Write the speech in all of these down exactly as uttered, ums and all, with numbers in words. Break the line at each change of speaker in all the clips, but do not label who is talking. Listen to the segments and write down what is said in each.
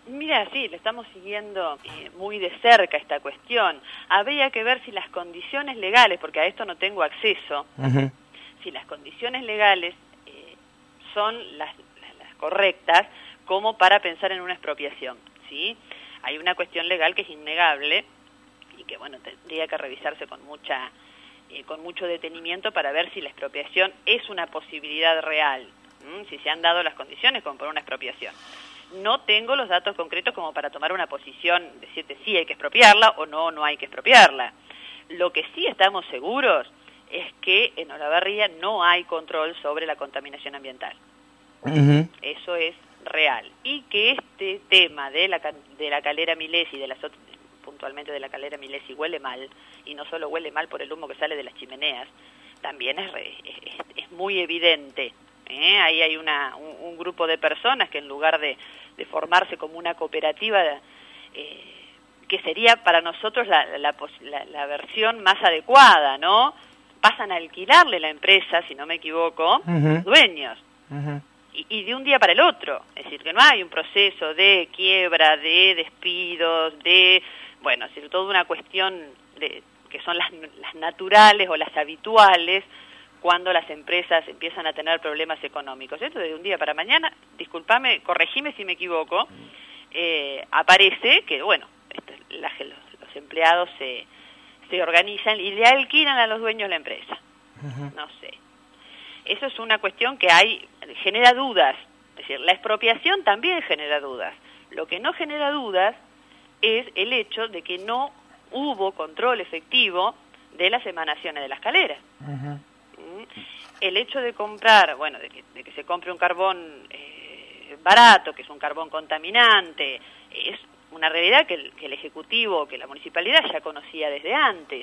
Mira, sí, le estamos siguiendo eh, muy de cerca esta cuestión. Habría que ver si las condiciones legales, porque a esto no tengo acceso, uh-huh. si las condiciones legales eh, son las, las, las correctas como para pensar en una expropiación, ¿sí? Hay una cuestión legal que es innegable y que, bueno, tendría que revisarse con mucha, eh, con mucho detenimiento para ver si la expropiación es una posibilidad real, ¿m? Si se han dado las condiciones como para una expropiación. No tengo los datos concretos como para tomar una posición, decirte sí hay que expropiarla o no, no hay que expropiarla. Lo que sí estamos seguros es que en Olavarría no hay control sobre la contaminación ambiental. Uh-huh. Eso es real. Y que este tema de la, de la calera Milesi, de las, puntualmente de la calera Milesi, huele mal, y no solo huele mal por el humo que sale de las chimeneas, también es, es, es muy evidente. ¿Eh? Ahí hay una, un, un grupo de personas que en lugar de, de formarse como una cooperativa, eh, que sería para nosotros la, la, la, la versión más adecuada, ¿no? Pasan a alquilarle la empresa, si no me equivoco, uh-huh. dueños, uh-huh. y, y de un día para el otro. Es decir, que no hay un proceso de quiebra, de despidos, de, bueno, es decir, toda una cuestión de, que son las, las naturales o las habituales, cuando las empresas empiezan a tener problemas económicos. Esto de un día para mañana, discúlpame, corregime si me equivoco, eh, aparece que, bueno, esto, la, los, los empleados se, se organizan y le alquilan a los dueños la empresa. Uh-huh. No sé. Eso es una cuestión que hay, genera dudas. Es decir, la expropiación también genera dudas. Lo que no genera dudas es el hecho de que no hubo control efectivo de las emanaciones de las caleras. Uh-huh. El hecho de comprar, bueno, de que, de que se compre un carbón eh, barato, que es un carbón contaminante, es una realidad que el, que el Ejecutivo, que la Municipalidad ya conocía desde antes.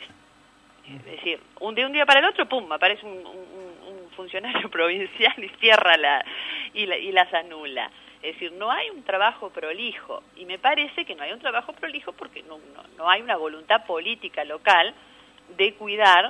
Es decir, un, de un día para el otro, pum, aparece un, un, un funcionario provincial y cierra la y, la y las anula. Es decir, no hay un trabajo prolijo, y me parece que no hay un trabajo prolijo porque no, no, no hay una voluntad política local de cuidar,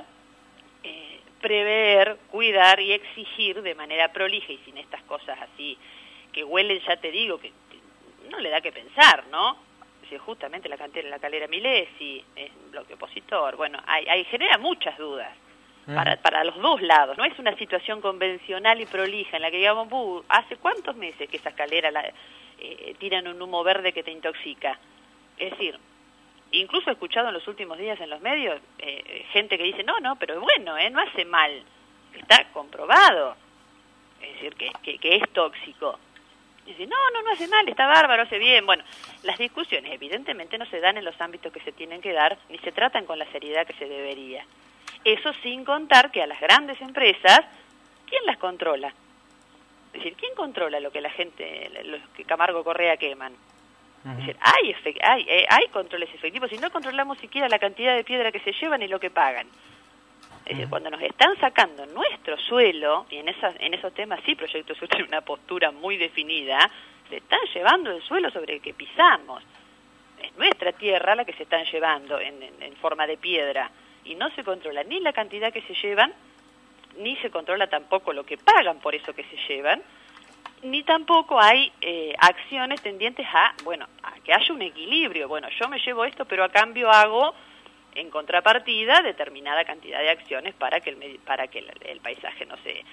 eh, prever, cuidar y exigir de manera prolija y sin estas cosas así que huelen, ya te digo, que, que no le da que pensar, ¿no? Si justamente la cantera, la calera Milesi, es un bloque opositor, bueno, hay, hay genera muchas dudas uh-huh. para, para los dos lados, no es una situación convencional y prolija en la que digamos, uh, ¿hace cuántos meses que esas caleras la, eh, tiran un humo verde que te intoxica? Es decir, incluso he escuchado en los últimos días en los medios eh, gente que dice, no, no, pero bueno, eh, no hace mal, está comprobado, es decir, que, que, que es tóxico. Y dice, no, no, no hace mal, está bárbaro, hace bien. Bueno, las discusiones evidentemente no se dan en los ámbitos que se tienen que dar, ni se tratan con la seriedad que se debería. Eso sin contar que a las grandes empresas, ¿quién las controla? Es decir, ¿quién controla lo que la gente, los que Camargo Correa queman? Es decir, hay, efect hay, eh, hay controles efectivos y no controlamos siquiera la cantidad de piedra que se llevan y lo que pagan. Es decir, cuando nos están sacando nuestro suelo, y en, esas, en esos temas sí Proyecto Sur tiene una postura muy definida, se están llevando el suelo sobre el que pisamos. Es nuestra tierra la que se están llevando en, en, en forma de piedra y no se controla ni la cantidad que se llevan, ni se controla tampoco lo que pagan por eso que se llevan, ni tampoco hay eh, acciones tendientes a, bueno, a que haya un equilibrio. Bueno, yo me llevo esto, pero a cambio hago, en contrapartida, determinada cantidad de acciones para que el, para que el, el paisaje no se,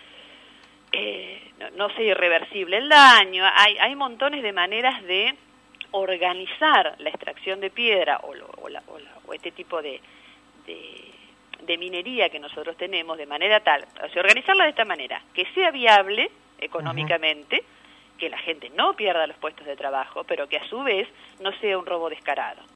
eh, no, no sea irreversible el daño. Hay, hay montones de maneras de organizar la extracción de piedra o, lo, o, la, o, la, o este tipo de, de, de minería que nosotros tenemos de manera tal, o sea, organizarla de esta manera, que sea viable económicamente, uh-huh. que la gente no pierda los puestos de trabajo, pero que a su vez no sea un robo descarado.